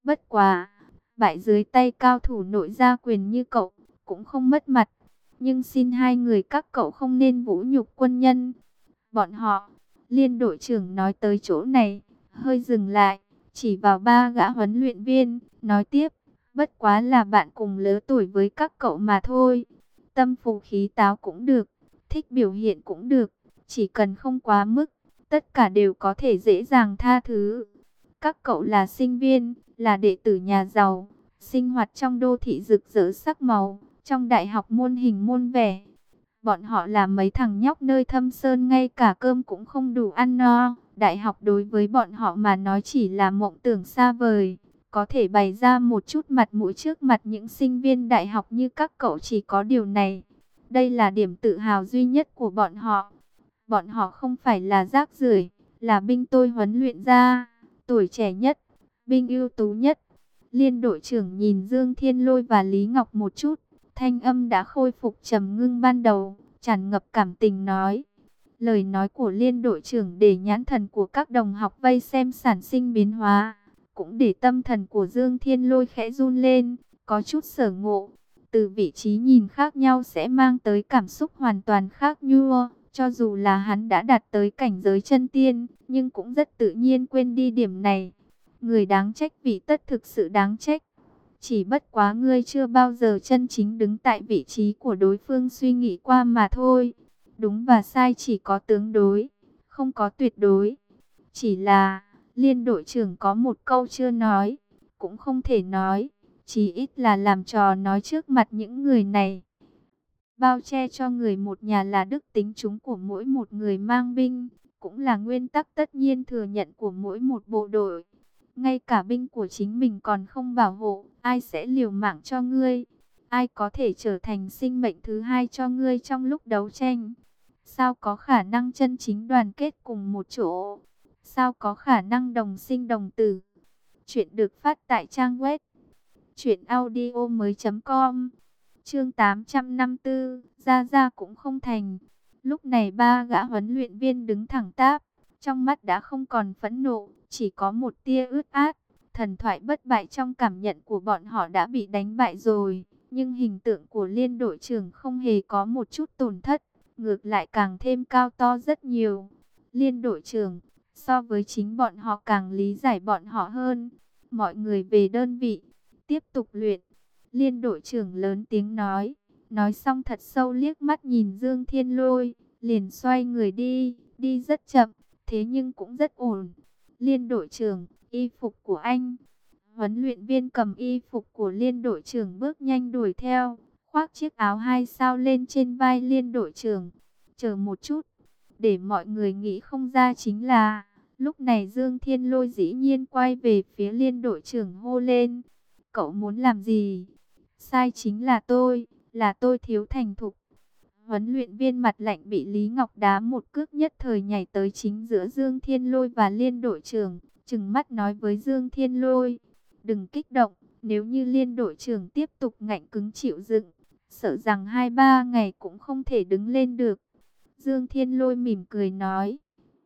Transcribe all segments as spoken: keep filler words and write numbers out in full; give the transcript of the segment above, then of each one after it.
Bất quá, bại dưới tay cao thủ nội gia quyền như cậu, cũng không mất mặt. Nhưng xin hai người các cậu không nên vũ nhục quân nhân. Bọn họ, Liên đội trưởng nói tới chỗ này, hơi dừng lại, chỉ vào ba gã huấn luyện viên, nói tiếp, bất quá là bạn cùng lứa tuổi với các cậu mà thôi. Tâm phù khí táo cũng được, thích biểu hiện cũng được, chỉ cần không quá mức, tất cả đều có thể dễ dàng tha thứ. Các cậu là sinh viên, là đệ tử nhà giàu, sinh hoạt trong đô thị rực rỡ sắc màu, trong đại học muôn hình muôn vẻ. Bọn họ là mấy thằng nhóc nơi thâm sơn ngay cả cơm cũng không đủ ăn no. Đại học đối với bọn họ mà nói chỉ là mộng tưởng xa vời. Có thể bày ra một chút mặt mũi trước mặt những sinh viên đại học như các cậu chỉ có điều này. Đây là điểm tự hào duy nhất của bọn họ. Bọn họ không phải là rác rưởi, là binh tôi huấn luyện ra, tuổi trẻ nhất, binh ưu tú nhất. Liên đội trưởng nhìn Dương Thiên Lôi và Lý Ngọc một chút, thanh âm đã khôi phục trầm ngưng ban đầu, tràn ngập cảm tình nói. Lời nói của liên đội trưởng để nhãn thần của các đồng học vây xem sản sinh biến hóa, cũng để tâm thần của Dương Thiên Lôi khẽ run lên, có chút sở ngộ. Từ vị trí nhìn khác nhau sẽ mang tới cảm xúc hoàn toàn khác nhau. Cho dù là hắn đã đạt tới cảnh giới chân tiên, nhưng cũng rất tự nhiên quên đi điểm này. Người đáng trách vì tất thực sự đáng trách. Chỉ bất quá ngươi chưa bao giờ chân chính đứng tại vị trí của đối phương suy nghĩ qua mà thôi. Đúng và sai chỉ có tương đối, không có tuyệt đối. Chỉ là, liên đội trưởng có một câu chưa nói, cũng không thể nói. Chỉ ít là làm trò nói trước mặt những người này. Bao che cho người một nhà là đức tính chúng của mỗi một người mang binh, cũng là nguyên tắc tất nhiên thừa nhận của mỗi một bộ đội. Ngay cả binh của chính mình còn không bảo hộ, ai sẽ liều mạng cho ngươi? Ai có thể trở thành sinh mệnh thứ hai cho ngươi trong lúc đấu tranh? Sao có khả năng chân chính đoàn kết cùng một chỗ? Sao có khả năng đồng sinh đồng tử? Chuyện được phát tại trang web truyện audio mới chấm com. Chương tám trăm năm mươi tư, ra ra cũng không thành. Lúc này ba gã huấn luyện viên đứng thẳng tắp, trong mắt đã không còn phẫn nộ, chỉ có một tia ướt át. Thần thoại bất bại trong cảm nhận của bọn họ đã bị đánh bại rồi, nhưng hình tượng của liên đội trưởng không hề có một chút tổn thất, ngược lại càng thêm cao to rất nhiều. Liên đội trưởng, so với chính bọn họ càng lý giải bọn họ hơn. Mọi người về đơn vị, tiếp tục luyện. Liên đội trưởng lớn tiếng nói, nói xong thật sâu liếc mắt nhìn Dương Thiên Lôi, liền xoay người đi, đi rất chậm, thế nhưng cũng rất ổn. Liên đội trưởng, y phục của anh. Huấn luyện viên cầm y phục của liên đội trưởng bước nhanh đuổi theo, khoác chiếc áo hai sao lên trên vai liên đội trưởng. Chờ một chút, để mọi người nghĩ không ra chính là, lúc này Dương Thiên Lôi dĩ nhiên quay về phía liên đội trưởng hô lên. Cậu muốn làm gì? Sai chính là tôi, là tôi thiếu thành thục. Huấn luyện viên mặt lạnh bị Lý Ngọc đá một cước nhất thời nhảy tới chính giữa Dương Thiên Lôi và liên đội trưởng, trừng mắt nói với Dương Thiên Lôi, đừng kích động, nếu như liên đội trưởng tiếp tục ngạnh cứng chịu đựng, sợ rằng hai ba ngày cũng không thể đứng lên được. Dương Thiên Lôi mỉm cười nói,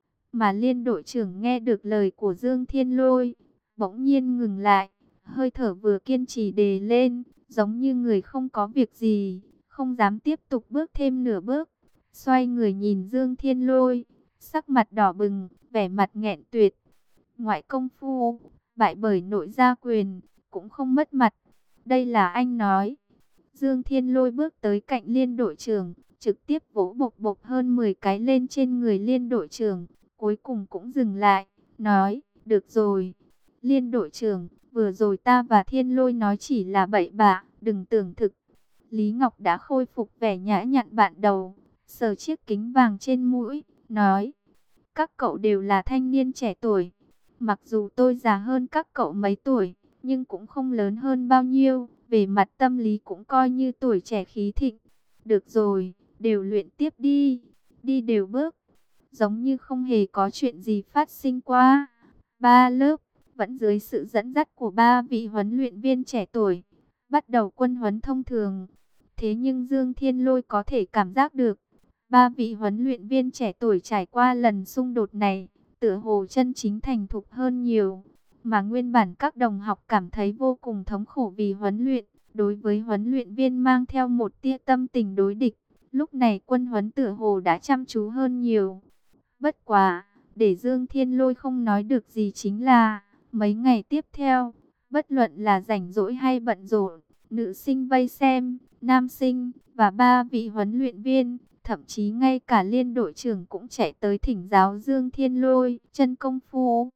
mà liên đội trưởng nghe được lời của Dương Thiên Lôi, bỗng nhiên ngừng lại, hơi thở vừa kiên trì đề lên, giống như người không có việc gì, không dám tiếp tục bước thêm nửa bước. Xoay người nhìn Dương Thiên Lôi, sắc mặt đỏ bừng, vẻ mặt nghẹn tuyệt. Ngoại công phu, bại bởi nội gia quyền, cũng không mất mặt. Đây là anh nói. Dương Thiên Lôi bước tới cạnh liên đội trưởng, trực tiếp vỗ bộc bộc hơn mười cái lên trên người liên đội trưởng. Cuối cùng cũng dừng lại, nói, được rồi. Liên đội trưởng, vừa rồi ta và Thiên Lôi nói chỉ là bậy bạ, đừng tưởng thực. Lý Ngọc đã khôi phục vẻ nhã nhặn bạn đầu, sờ chiếc kính vàng trên mũi, nói, các cậu đều là thanh niên trẻ tuổi. Mặc dù tôi già hơn các cậu mấy tuổi, nhưng cũng không lớn hơn bao nhiêu, về mặt tâm lý cũng coi như tuổi trẻ khí thịnh. Được rồi, đều luyện tiếp đi, đi đều bước, giống như không hề có chuyện gì phát sinh qua. Ba lớp, vẫn dưới sự dẫn dắt của ba vị huấn luyện viên trẻ tuổi, bắt đầu quân huấn thông thường. Thế nhưng Dương Thiên Lôi có thể cảm giác được, ba vị huấn luyện viên trẻ tuổi trải qua lần xung đột này, tựa hồ chân chính thành thục hơn nhiều. mà nguyên bản các đồng học cảm thấy vô cùng thống khổ vì huấn luyện. Đối với huấn luyện viên mang theo một tia tâm tình đối địch, lúc này quân huấn tựa hồ đã chăm chú hơn nhiều. Bất quá, để Dương Thiên Lôi không nói được gì chính là, mấy ngày tiếp theo, bất luận là rảnh rỗi hay bận rộn, nữ sinh vây xem, nam sinh và ba vị huấn luyện viên, thậm chí ngay cả liên đội trưởng cũng chạy tới thỉnh giáo Dương Thiên Lôi chân công phu.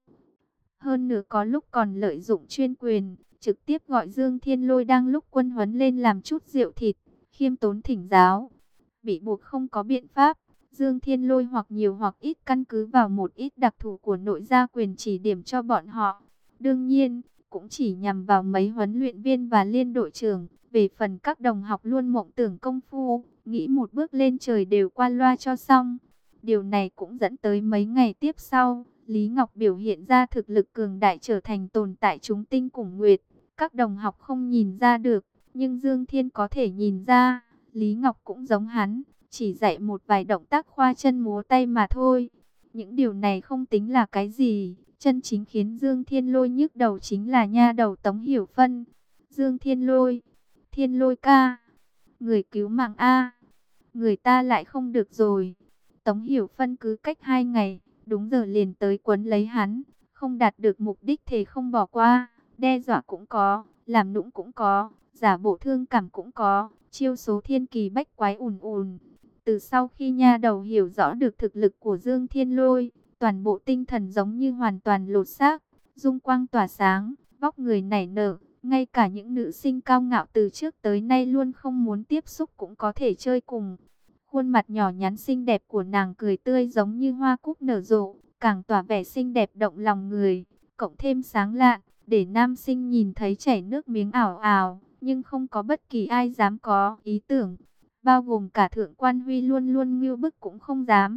Hơn nữa có lúc còn lợi dụng chuyên quyền, trực tiếp gọi Dương Thiên Lôi đang lúc quân huấn lên làm chút rượu thịt, khiêm tốn thỉnh giáo. Bị buộc không có biện pháp, Dương Thiên Lôi hoặc nhiều hoặc ít căn cứ vào một ít đặc thù của nội gia quyền chỉ điểm cho bọn họ. Đương nhiên, cũng chỉ nhằm vào mấy huấn luyện viên và liên đội trưởng. Về phần các đồng học luôn mộng tưởng công phu, nghĩ một bước lên trời đều qua loa cho xong. Điều này cũng dẫn tới mấy ngày tiếp sau, Lý Ngọc biểu hiện ra thực lực cường đại, trở thành tồn tại chúng tinh cùng nguyệt. Các đồng học không nhìn ra được, nhưng Dương Thiên có thể nhìn ra. Lý Ngọc cũng giống hắn, chỉ dạy một vài động tác khoa chân múa tay mà thôi. Những điều này không tính là cái gì. Chân chính khiến Dương Thiên Lôi nhức đầu chính là nha đầu Tống Hiểu Phân. Dương Thiên Lôi, Thiên Lôi ca, người cứu mạng a, người ta lại không được rồi. Tống Hiểu Phân cứ cách hai ngày, đúng giờ liền tới quấn lấy hắn, không đạt được mục đích thì không bỏ qua, đe dọa cũng có, làm nũng cũng có, giả bộ thương cảm cũng có, chiêu số thiên kỳ bách quái ùn ùn. Từ sau khi nha đầu hiểu rõ được thực lực của Dương Thiên Lôi, toàn bộ tinh thần giống như hoàn toàn lột xác, dung quang tỏa sáng, vóc người nảy nở, ngay cả những nữ sinh cao ngạo từ trước tới nay luôn không muốn tiếp xúc cũng có thể chơi cùng. Khuôn mặt nhỏ nhắn xinh đẹp của nàng cười tươi giống như hoa cúc nở rộ, càng tỏa vẻ xinh đẹp động lòng người, cộng thêm sáng lạn, để nam sinh nhìn thấy chảy nước miếng ảo ảo, nhưng không có bất kỳ ai dám có ý tưởng, bao gồm cả Thượng Quan Huy luôn luôn ngưu bức cũng không dám.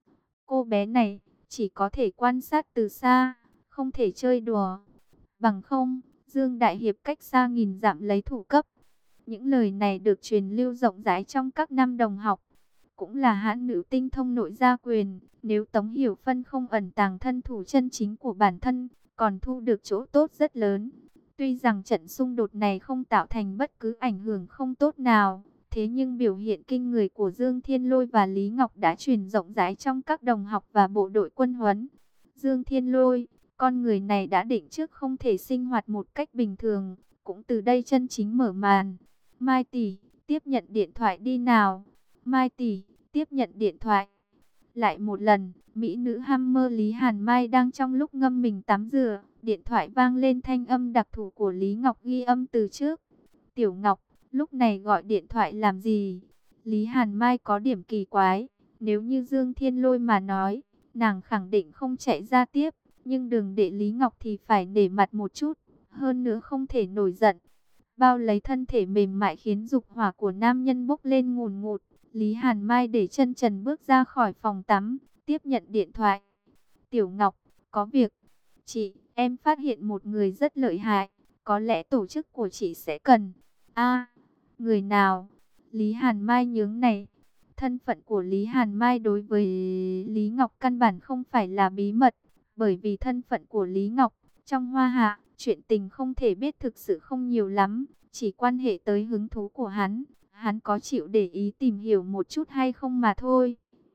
Cô bé này chỉ có thể quan sát từ xa, không thể chơi đùa. Bằng không, Dương Đại Hiệp cách xa nghìn dặm lấy thủ cấp. Những lời này được truyền lưu rộng rãi trong các năm đồng học. Cũng là hãn nữ tinh thông nội gia quyền. Nếu Tống Hiểu Phân không ẩn tàng thân thủ chân chính của bản thân, còn thu được chỗ tốt rất lớn. Tuy rằng trận xung đột này không tạo thành bất cứ ảnh hưởng không tốt nào, thế nhưng biểu hiện kinh người của Dương Thiên Lôi và Lý Ngọc đã truyền rộng rãi trong các đồng học và bộ đội quân huấn. Dương Thiên Lôi, con người này đã định trước không thể sinh hoạt một cách bình thường, cũng từ đây chân chính mở màn. Mai tỷ, tiếp nhận điện thoại đi nào. Mai tỷ, tiếp nhận điện thoại. Lại một lần, mỹ nữ Hammer Lý Hàn Mai đang trong lúc ngâm mình tắm rửa, điện thoại vang lên, thanh âm đặc thù của Lý Ngọc ghi âm từ trước. Tiểu Ngọc, lúc này gọi điện thoại làm gì? Lý Hàn Mai có điểm kỳ quái, nếu như Dương Thiên Lôi mà nói, nàng khẳng định không chạy ra tiếp, nhưng đường đệ Lý Ngọc thì phải nể mặt một chút, hơn nữa không thể nổi giận. Bao lấy thân thể mềm mại khiến dục hỏa của nam nhân bốc lên ngùn ngụt. Lý Hàn Mai để chân trần bước ra khỏi phòng tắm, tiếp nhận điện thoại. Tiểu Ngọc, có việc. Chị, em phát hiện một người rất lợi hại, có lẽ tổ chức của chị sẽ cần. A, người nào? Lý Hàn Mai nhướng này. Thân phận của Lý Hàn Mai đối với Lý Ngọc căn bản không phải là bí mật, bởi vì thân phận của Lý Ngọc trong Hoa Hạ, chuyện tình không thể biết thực sự không nhiều lắm, chỉ quan hệ tới hứng thú của hắn, hắn có chịu để ý tìm hiểu một chút hay không mà thôi.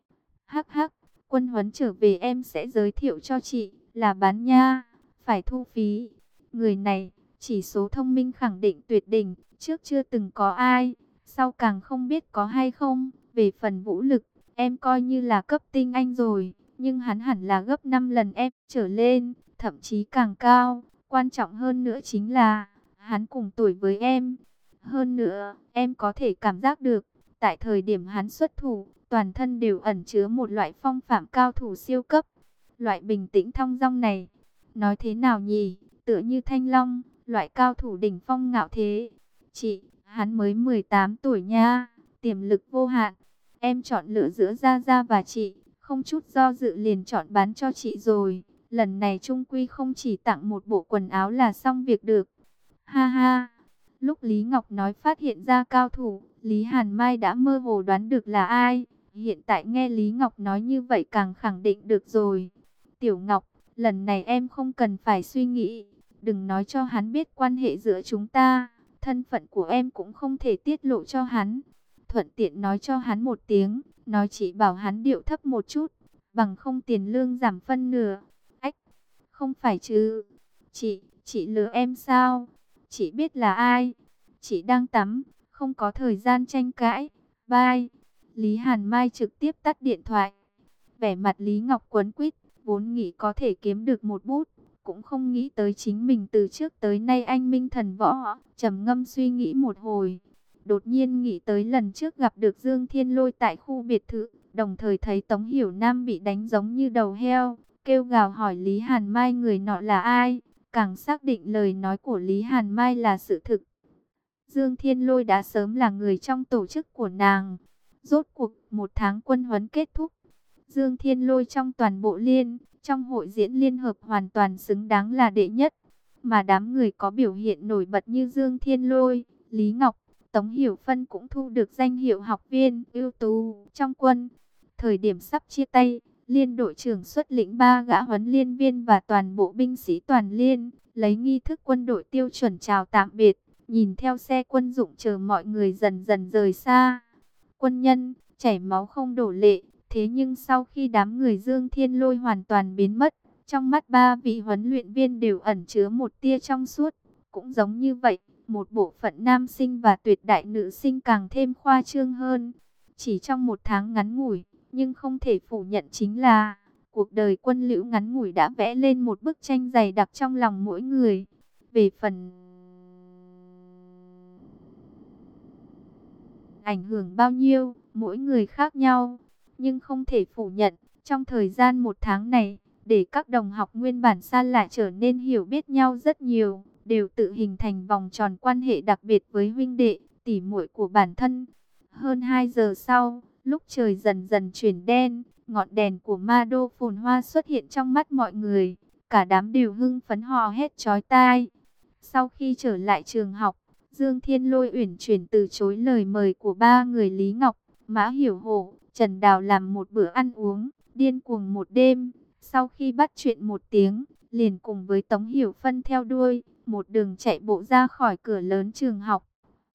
Hắc hắc, quân huấn trở về em sẽ giới thiệu cho chị, là bán nha, phải thu phí. Người này, chỉ số thông minh khẳng định tuyệt đỉnh, trước chưa từng có ai, sau càng không biết có hay không. Về phần vũ lực, em coi như là cấp tinh anh rồi, nhưng hắn hẳn là gấp năm lần em trở lên, thậm chí càng cao. Quan trọng hơn nữa chính là, hắn cùng tuổi với em. Hơn nữa, em có thể cảm giác được, tại thời điểm hắn xuất thủ, toàn thân đều ẩn chứa một loại phong phạm cao thủ siêu cấp. Loại bình tĩnh thong dong này, nói thế nào nhỉ, tựa như thanh long, loại cao thủ đỉnh phong ngạo thế. Chị, hắn mới mười tám tuổi nha, tiềm lực vô hạn. Em chọn lựa giữa Gia Gia và chị, không chút do dự liền chọn bán cho chị rồi. Lần này trung quy không chỉ tặng một bộ quần áo là xong việc được. Ha ha, lúc Lý Ngọc nói phát hiện ra cao thủ, Lý Hàn Mai đã mơ hồ đoán được là ai. Hiện tại nghe Lý Ngọc nói như vậy càng khẳng định được rồi. Tiểu Ngọc, lần này em không cần phải suy nghĩ, đừng nói cho hắn biết quan hệ giữa chúng ta, thân phận của em cũng không thể tiết lộ cho hắn. Thuận tiện nói cho hắn một tiếng, nói chỉ bảo hắn điệu thấp một chút, bằng không tiền lương giảm phân nửa. Ách, không phải chứ, chị, chị lừa em sao? Chị biết là ai? Chị đang tắm, không có thời gian tranh cãi. Bye. Lý Hàn Mai trực tiếp tắt điện thoại. Vẻ mặt Lý Ngọc quấn quýt, vốn nghĩ có thể kiếm được một bút, cũng không nghĩ tới chính mình từ trước tới nay anh minh thần võ. Trầm ngâm suy nghĩ một hồi, đột nhiên nghĩ tới lần trước gặp được Dương Thiên Lôi tại khu biệt thự, đồng thời thấy Tống Hiểu Nam bị đánh giống như đầu heo, kêu gào hỏi Lý Hàn Mai người nọ là ai, càng xác định lời nói của Lý Hàn Mai là sự thực. Dương Thiên Lôi đã sớm là người trong tổ chức của nàng. Rốt cuộc một tháng quân huấn kết thúc, Dương Thiên Lôi trong toàn bộ liên, trong hội diễn liên hợp hoàn toàn xứng đáng là đệ nhất. Mà đám người có biểu hiện nổi bật như Dương Thiên Lôi, Lý Ngọc, Tống Hiểu Phân cũng thu được danh hiệu học viên ưu tú trong quân. Thời điểm sắp chia tay, liên đội trưởng xuất lĩnh ba gã huấn liên viên và toàn bộ binh sĩ toàn liên, lấy nghi thức quân đội tiêu chuẩn chào tạm biệt, nhìn theo xe quân dụng chờ mọi người dần dần rời xa. Quân nhân, chảy máu không đổ lệ, thế nhưng sau khi đám người Dương Thiên Lôi hoàn toàn biến mất, trong mắt ba vị huấn luyện viên đều ẩn chứa một tia trong suốt. Cũng giống như vậy, một bộ phận nam sinh và tuyệt đại nữ sinh càng thêm khoa trương hơn. Chỉ trong một tháng ngắn ngủi, nhưng không thể phủ nhận chính là cuộc đời quân lữ ngắn ngủi đã vẽ lên một bức tranh dày đặc trong lòng mỗi người. Về phần ảnh hưởng bao nhiêu, mỗi người khác nhau, nhưng không thể phủ nhận, trong thời gian một tháng này, để các đồng học nguyên bản xa lạ trở nên hiểu biết nhau rất nhiều, đều tự hình thành vòng tròn quan hệ đặc biệt với huynh đệ, tỷ muội của bản thân. Hơn hai giờ sau, lúc trời dần dần chuyển đen, ngọn đèn của ma đô phồn hoa xuất hiện trong mắt mọi người, cả đám đều hưng phấn hò hét chói tai. Sau khi trở lại trường học, Dương Thiên Lôi uyển chuyển từ chối lời mời của ba người Lý Ngọc, Mã Hiểu Hổ, Trần Đào làm một bữa ăn uống, điên cuồng một đêm. Sau khi bắt chuyện một tiếng, liền cùng với Tống Hiểu Phân theo đuôi, một đường chạy bộ ra khỏi cửa lớn trường học.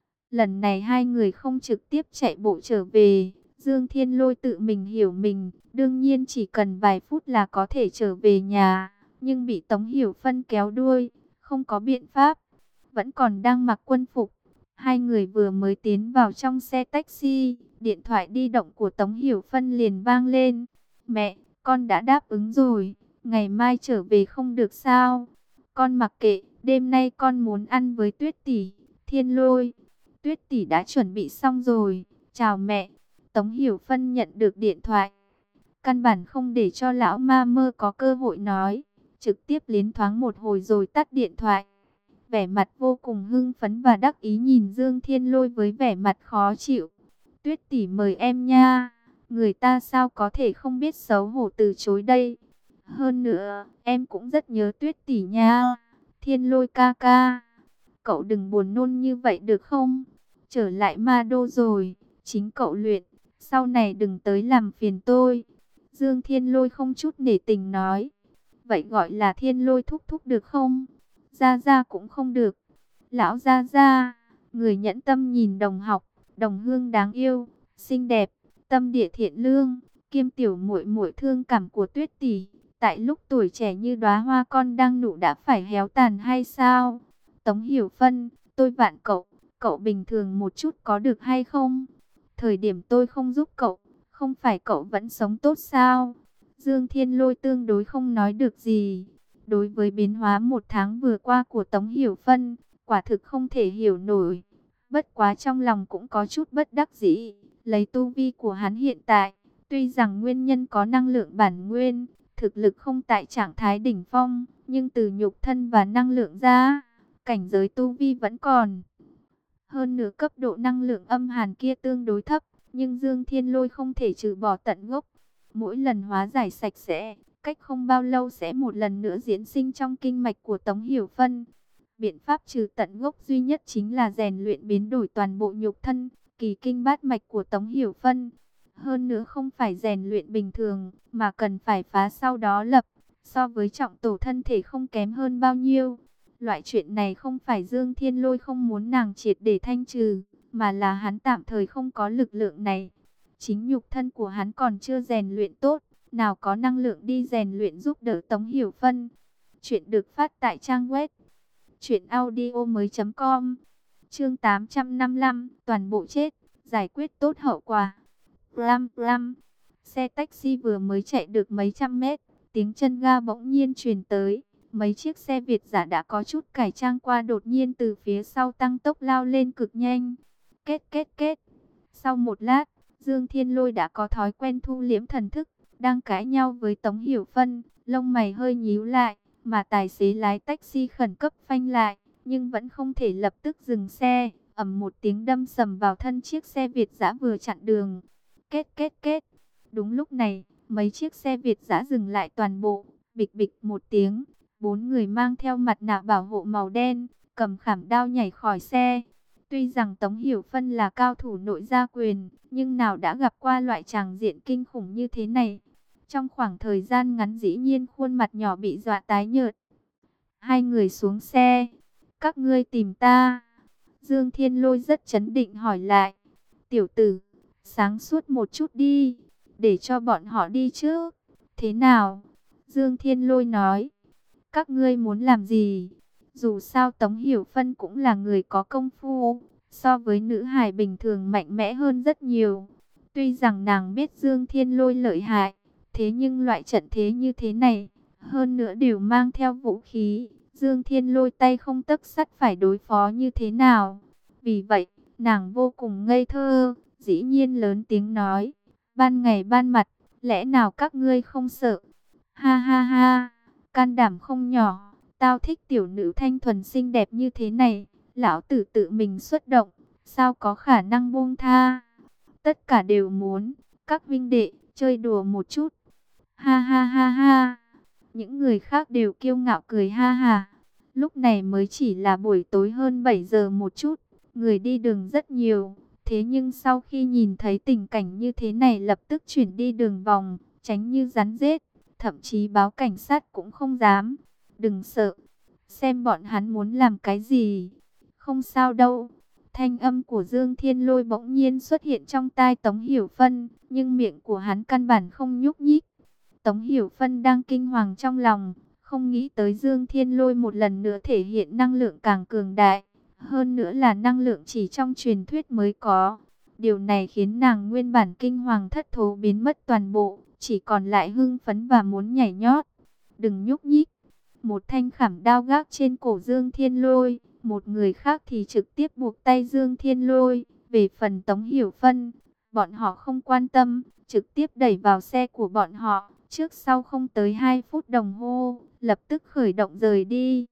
Lần này hai người không trực tiếp chạy bộ trở về, Dương Thiên Lôi tự mình hiểu mình, đương nhiên chỉ cần vài phút là có thể trở về nhà, nhưng bị Tống Hiểu Phân kéo đuôi, không có biện pháp. Vẫn còn đang mặc quân phục, hai người vừa mới tiến vào trong xe taxi, điện thoại di động của Tống Hiểu Phân liền vang lên. Mẹ, con đã đáp ứng rồi, ngày mai trở về không được sao? Con mặc kệ, đêm nay con muốn ăn với Tuyết tỷ. Thiên Lôi, Tuyết tỷ đã chuẩn bị xong rồi, chào mẹ. Tống Hiểu Phân nhận được điện thoại, căn bản không để cho lão ma mơ có cơ hội nói, trực tiếp liến thoáng một hồi rồi tắt điện thoại. Vẻ mặt vô cùng hưng phấn và đắc ý nhìn Dương Thiên Lôi với vẻ mặt khó chịu. Tuyết tỷ mời em nha, người ta sao có thể không biết xấu hổ từ chối đây. Hơn nữa, em cũng rất nhớ Tuyết tỷ nha. Thiên Lôi ca ca, cậu đừng buồn nôn như vậy được không? Trở lại ma đô rồi, chính cậu luyện, sau này đừng tới làm phiền tôi. Dương Thiên Lôi không chút nể tình nói. Vậy gọi là Thiên Lôi thúc thúc được không? Gia Gia cũng không được. Lão Gia Gia, người nhẫn tâm nhìn đồng học, đồng hương đáng yêu, xinh đẹp, tâm địa thiện lương, kiêm tiểu muội muội thương cảm của Tuyết tỷ, tại lúc tuổi trẻ như đóa hoa con đang nụ đã phải héo tàn hay sao? Tống Hiểu Phân, tôi vạn cậu, cậu bình thường một chút có được hay không? Thời điểm tôi không giúp cậu, không phải cậu vẫn sống tốt sao? Dương Thiên Lôi tương đối không nói được gì. Đối với biến hóa một tháng vừa qua của Tống Hiểu Phân, quả thực không thể hiểu nổi. Bất quá trong lòng cũng có chút bất đắc dĩ. Lấy tu vi của hắn hiện tại, tuy rằng nguyên nhân có năng lượng bản nguyên, thực lực không tại trạng thái đỉnh phong, nhưng từ nhục thân và năng lượng ra, cảnh giới tu vi vẫn còn. Hơn nửa cấp độ năng lượng âm hàn kia tương đối thấp, nhưng Dương Thiên Lôi không thể trừ bỏ tận gốc. Mỗi lần hóa giải sạch sẽ, cách không bao lâu sẽ một lần nữa diễn sinh trong kinh mạch của Tống Hiểu Phân. Biện pháp trừ tận gốc duy nhất chính là rèn luyện biến đổi toàn bộ nhục thân, kỳ kinh bát mạch của Tống Hiểu Phân. Hơn nữa không phải rèn luyện bình thường, mà cần phải phá sau đó lập, so với trọng tổ thân thể không kém hơn bao nhiêu. Loại chuyện này không phải Dương Thiên Lôi không muốn nàng triệt để thanh trừ, mà là hắn tạm thời không có lực lượng này. Chính nhục thân của hắn còn chưa rèn luyện tốt, nào có năng lượng đi rèn luyện giúp đỡ Tống Hiểu Phân. Chuyện được phát tại trang web truyện audio mới chấm com. Chương tám trăm năm mươi lăm, toàn bộ chết, giải quyết tốt hậu quả. Plam plam. Xe taxi vừa mới chạy được mấy trăm mét, tiếng chân ga bỗng nhiên truyền tới. Mấy chiếc xe Việt dã đã có chút cải trang qua đột nhiên từ phía sau tăng tốc lao lên cực nhanh. Kết kết kết. Sau một lát, Dương Thiên Lôi đã có thói quen thu liễm thần thức, đang cãi nhau với Tống Hiểu Phân, lông mày hơi nhíu lại, mà tài xế lái taxi khẩn cấp phanh lại, nhưng vẫn không thể lập tức dừng xe, ầm một tiếng đâm sầm vào thân chiếc xe Việt dã vừa chặn đường. Kết kết kết. Đúng lúc này, mấy chiếc xe Việt dã dừng lại toàn bộ, bịch bịch một tiếng, bốn người mang theo mặt nạ bảo hộ màu đen, cầm khảm đao nhảy khỏi xe. Tuy rằng Tống Hiểu Phân là cao thủ nội gia quyền, nhưng nào đã gặp qua loại tràng diện kinh khủng như thế này. Trong khoảng thời gian ngắn dĩ nhiên khuôn mặt nhỏ bị dọa tái nhợt. Hai người xuống xe. Các ngươi tìm ta? Dương Thiên Lôi rất trấn định hỏi lại. Tiểu tử, sáng suốt một chút đi, để cho bọn họ đi trước. Thế nào? Dương Thiên Lôi nói. Các ngươi muốn làm gì? Dù sao Tống Hiểu Phân cũng là người có công phu, so với nữ hài bình thường mạnh mẽ hơn rất nhiều. Tuy rằng nàng biết Dương Thiên Lôi lợi hại, thế nhưng loại trận thế như thế này, hơn nữa đều mang theo vũ khí, Dương Thiên Lôi tay không tấc sắt phải đối phó như thế nào? Vì vậy, nàng vô cùng ngây thơ, dĩ nhiên lớn tiếng nói, ban ngày ban mặt, lẽ nào các ngươi không sợ? Ha ha ha, can đảm không nhỏ, tao thích tiểu nữ thanh thuần xinh đẹp như thế này, lão tử tự mình xuất động, sao có khả năng buông tha? Tất cả đều muốn, các vinh đệ, chơi đùa một chút. Ha ha ha ha. Những người khác đều kiêu ngạo cười ha ha. Lúc này mới chỉ là buổi tối hơn bảy giờ một chút, người đi đường rất nhiều. Thế nhưng sau khi nhìn thấy tình cảnh như thế này lập tức chuyển đi đường vòng, tránh như rắn rết, thậm chí báo cảnh sát cũng không dám. Đừng sợ, xem bọn hắn muốn làm cái gì. Không sao đâu. Thanh âm của Dương Thiên Lôi bỗng nhiên xuất hiện trong tai Tống Hiểu Phân, nhưng miệng của hắn căn bản không nhúc nhích. Tống Hiểu Phân đang kinh hoàng trong lòng, không nghĩ tới Dương Thiên Lôi một lần nữa thể hiện năng lượng càng cường đại, hơn nữa là năng lượng chỉ trong truyền thuyết mới có. Điều này khiến nàng nguyên bản kinh hoàng thất thố biến mất toàn bộ, chỉ còn lại hưng phấn và muốn nhảy nhót. Đừng nhúc nhích. Một thanh khảm đao gác trên cổ Dương Thiên Lôi, một người khác thì trực tiếp buộc tay Dương Thiên Lôi. Về phần Tống Hiểu Phân, bọn họ không quan tâm, trực tiếp đẩy vào xe của bọn họ. Trước sau không tới hai phút đồng hồ, lập tức khởi động rời đi.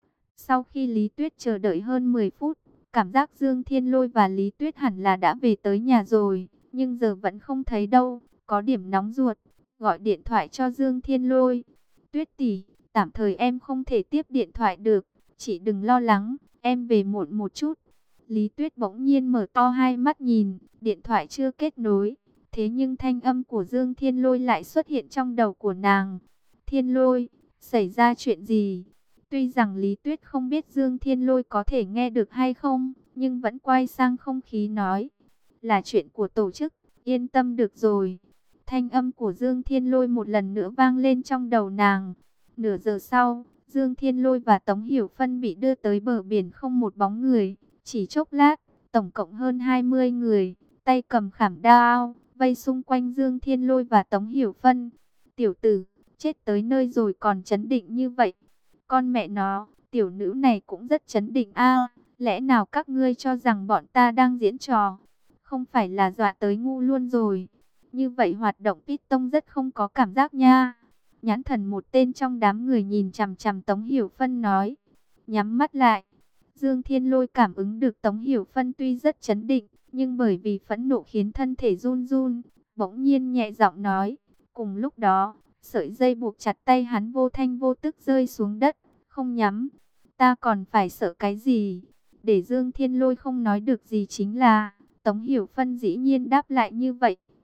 Sau khi Lý Tuyết chờ đợi hơn mười phút, cảm giác Dương Thiên Lôi và Lý Tuyết hẳn là đã về tới nhà rồi, nhưng giờ vẫn không thấy đâu, có điểm nóng ruột, gọi điện thoại cho Dương Thiên Lôi. Tuyết tỷ, tạm thời em không thể tiếp điện thoại được, chị đừng lo lắng, em về muộn một chút. Lý Tuyết bỗng nhiên mở to hai mắt nhìn, điện thoại chưa kết nối. Thế nhưng thanh âm của Dương Thiên Lôi lại xuất hiện trong đầu của nàng. Thiên Lôi, xảy ra chuyện gì? Tuy rằng Lý Tuyết không biết Dương Thiên Lôi có thể nghe được hay không, nhưng vẫn quay sang không khí nói. Là chuyện của tổ chức, yên tâm được rồi. Thanh âm của Dương Thiên Lôi một lần nữa vang lên trong đầu nàng. Nửa giờ sau, Dương Thiên Lôi và Tống Hiểu Phân bị đưa tới bờ biển không một bóng người. Chỉ chốc lát, tổng cộng hơn hai mươi người, tay cầm khảm đao, vây xung quanh Dương Thiên Lôi và Tống Hiểu Phân. Tiểu tử, chết tới nơi rồi còn chấn định như vậy. Con mẹ nó, tiểu nữ này cũng rất chấn định a. Lẽ nào các ngươi cho rằng bọn ta đang diễn trò? Không phải là dọa tới ngu luôn rồi. Như vậy hoạt động Python rất không có cảm giác nha. Nhãn thần một tên trong đám người nhìn chằm chằm Tống Hiểu Phân nói. Nhắm mắt lại. Dương Thiên Lôi cảm ứng được Tống Hiểu Phân tuy rất chấn định, nhưng bởi vì phẫn nộ khiến thân thể run run, bỗng nhiên nhẹ giọng nói. Cùng lúc đó, sợi dây buộc chặt tay hắn vô thanh vô tức rơi xuống đất, không nhắm. Ta còn phải sợ cái gì? Để Dương Thiên Lôi không nói được gì chính là, Tống Hiểu Phân dĩ nhiên đáp lại như vậy.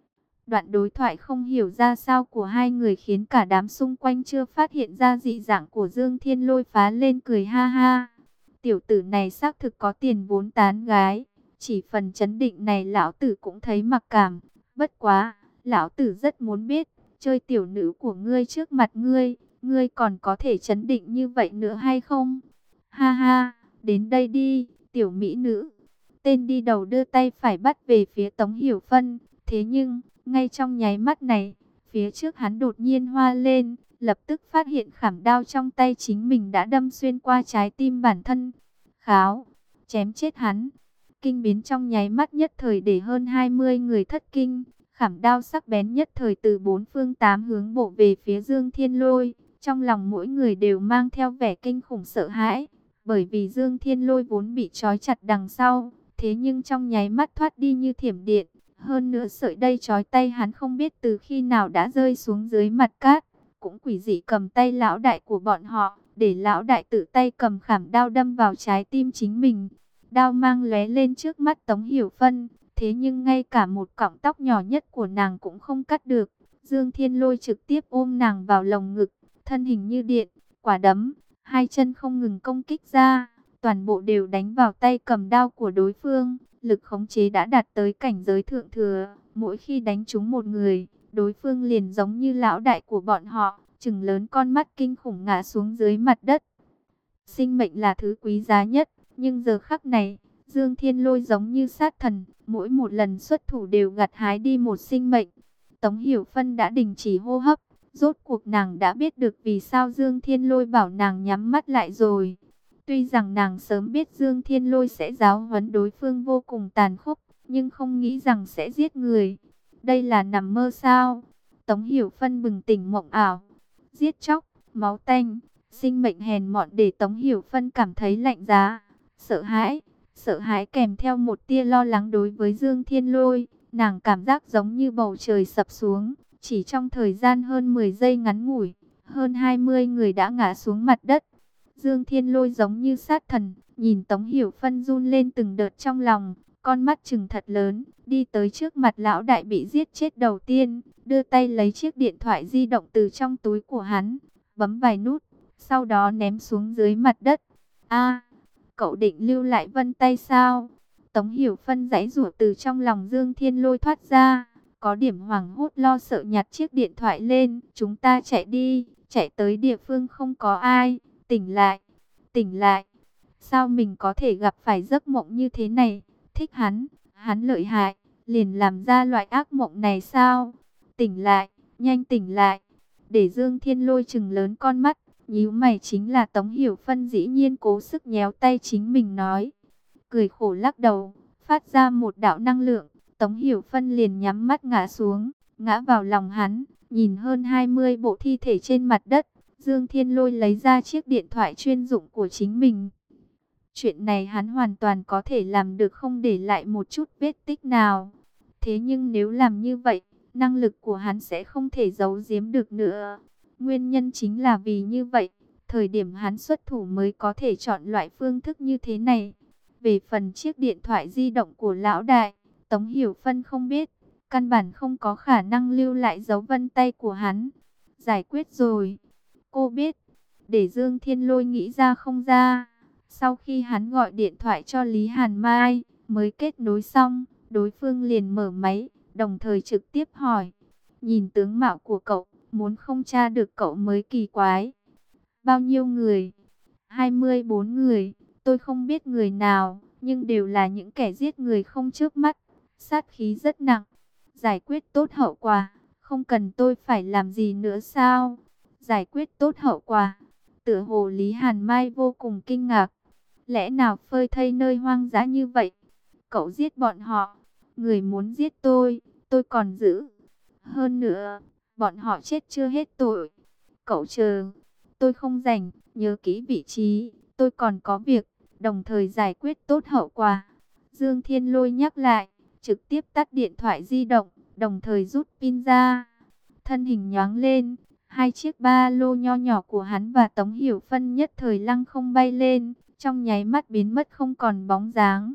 Đoạn đối thoại không hiểu ra sao của hai người khiến cả đám xung quanh chưa phát hiện ra dị dạng của Dương Thiên Lôi phá lên cười ha ha. Tiểu tử này xác thực có tiền vốn tán gái. Chỉ phần chấn định này lão tử cũng thấy mặc cảm. Bất quá, lão tử rất muốn biết, chơi tiểu nữ của ngươi trước mặt ngươi, ngươi còn có thể chấn định như vậy nữa hay không? Ha ha, đến đây đi, tiểu mỹ nữ. Tên đi đầu đưa tay phải bắt về phía Tống Hiểu Phân. Thế nhưng, ngay trong nháy mắt này, phía trước hắn đột nhiên hoa lên, lập tức phát hiện khảm đao trong tay chính mình đã đâm xuyên qua trái tim bản thân. Kháo, chém chết hắn. Kinh biến trong nháy mắt nhất thời để hơn hai mươi người thất kinh. Khảm đao sắc bén nhất thời từ bốn phương tám hướng bổ về phía Dương Thiên Lôi. Trong lòng mỗi người đều mang theo vẻ kinh khủng sợ hãi. Bởi vì Dương Thiên Lôi vốn bị trói chặt đằng sau. Thế nhưng trong nháy mắt thoát đi như thiểm điện. Hơn nữa sợi dây trói tay hắn không biết từ khi nào đã rơi xuống dưới mặt cát. Cũng quỷ dị cầm tay lão đại của bọn họ. Để lão đại tự tay cầm khảm đao đâm vào trái tim chính mình. Đao mang lóe lên trước mắt Tống Hiểu Phân. Thế nhưng ngay cả một cọng tóc nhỏ nhất của nàng cũng không cắt được. Dương Thiên Lôi trực tiếp ôm nàng vào lồng ngực. Thân hình như điện, quả đấm. Hai chân không ngừng công kích ra. Toàn bộ đều đánh vào tay cầm đao của đối phương. Lực khống chế đã đạt tới cảnh giới thượng thừa. Mỗi khi đánh trúng một người, đối phương liền giống như lão đại của bọn họ, trừng lớn con mắt kinh khủng ngã xuống dưới mặt đất. Sinh mệnh là thứ quý giá nhất, nhưng giờ khắc này, Dương Thiên Lôi giống như sát thần, mỗi một lần xuất thủ đều gặt hái đi một sinh mệnh. Tống Hiểu Phân đã đình chỉ hô hấp, rốt cuộc nàng đã biết được vì sao Dương Thiên Lôi bảo nàng nhắm mắt lại rồi. Tuy rằng nàng sớm biết Dương Thiên Lôi sẽ giáo huấn đối phương vô cùng tàn khốc, nhưng không nghĩ rằng sẽ giết người. Đây là nằm mơ sao? Tống Hiểu Phân bừng tỉnh mộng ảo. Giết chóc, máu tanh, sinh mệnh hèn mọn để Tống Hiểu Phân cảm thấy lạnh giá, sợ hãi. Sợ hãi kèm theo một tia lo lắng đối với Dương Thiên Lôi. Nàng cảm giác giống như bầu trời sập xuống. Chỉ trong thời gian hơn mười giây ngắn ngủi, hơn hai mươi người đã ngã xuống mặt đất. Dương Thiên Lôi giống như sát thần, nhìn Tống Hiểu Phân run lên từng đợt trong lòng, con mắt trừng thật lớn, đi tới trước mặt lão đại bị giết chết đầu tiên, đưa tay lấy chiếc điện thoại di động từ trong túi của hắn, bấm vài nút, sau đó ném xuống dưới mặt đất. A, cậu định lưu lại vân tay sao? Tống Hiểu Phân giãy giụa từ trong lòng Dương Thiên Lôi thoát ra, có điểm hoảng hốt lo sợ nhặt chiếc điện thoại lên, chúng ta chạy đi, chạy tới địa phương không có ai. Tỉnh lại, tỉnh lại, sao mình có thể gặp phải giấc mộng như thế này? Thích hắn, hắn lợi hại, liền làm ra loại ác mộng này sao? Tỉnh lại, nhanh tỉnh lại. Để Dương Thiên Lôi trừng lớn con mắt, nhíu mày chính là Tống Hiểu Phân dĩ nhiên cố sức nhéo tay chính mình nói. Cười khổ lắc đầu, phát ra một đạo năng lượng, Tống Hiểu Phân liền nhắm mắt ngã xuống, ngã vào lòng hắn, nhìn hơn hai mươi bộ thi thể trên mặt đất. Dương Thiên Lôi lấy ra chiếc điện thoại chuyên dụng của chính mình. Chuyện này hắn hoàn toàn có thể làm được không để lại một chút vết tích nào. Thế nhưng nếu làm như vậy, năng lực của hắn sẽ không thể giấu giếm được nữa. Nguyên nhân chính là vì như vậy, thời điểm hắn xuất thủ mới có thể chọn loại phương thức như thế này. Về phần chiếc điện thoại di động của lão đại, Tống Hiểu Phân không biết, căn bản không có khả năng lưu lại dấu vân tay của hắn. Giải quyết rồi. Cô biết, để Dương Thiên Lôi nghĩ ra không ra. Sau khi hắn gọi điện thoại cho Lý Hàn Mai, mới kết nối xong, đối phương liền mở máy, đồng thời trực tiếp hỏi. Nhìn tướng mạo của cậu, muốn không tra được cậu mới kỳ quái. Bao nhiêu người? hai mươi bốn người, tôi không biết người nào, nhưng đều là những kẻ giết người không chớp mắt, sát khí rất nặng. Giải quyết tốt hậu quả, không cần tôi phải làm gì nữa sao? Giải quyết tốt hậu quả. Tựa hồ Lý Hàn Mai vô cùng kinh ngạc. Lẽ nào phơi thây nơi hoang dã như vậy? Cậu giết bọn họ. Người muốn giết tôi, tôi còn giữ. Hơn nữa, bọn họ chết chưa hết tội. Cậu chờ. Tôi không rảnh, nhớ kỹ vị trí. Tôi còn có việc, đồng thời giải quyết tốt hậu quả. Dương Thiên Lôi nhắc lại, trực tiếp tắt điện thoại di động, đồng thời rút pin ra. Thân hình nhoáng lên. Hai chiếc ba lô nho nhỏ của hắn và Tống Hiểu Phân nhất thời lăng không bay lên, trong nháy mắt biến mất không còn bóng dáng.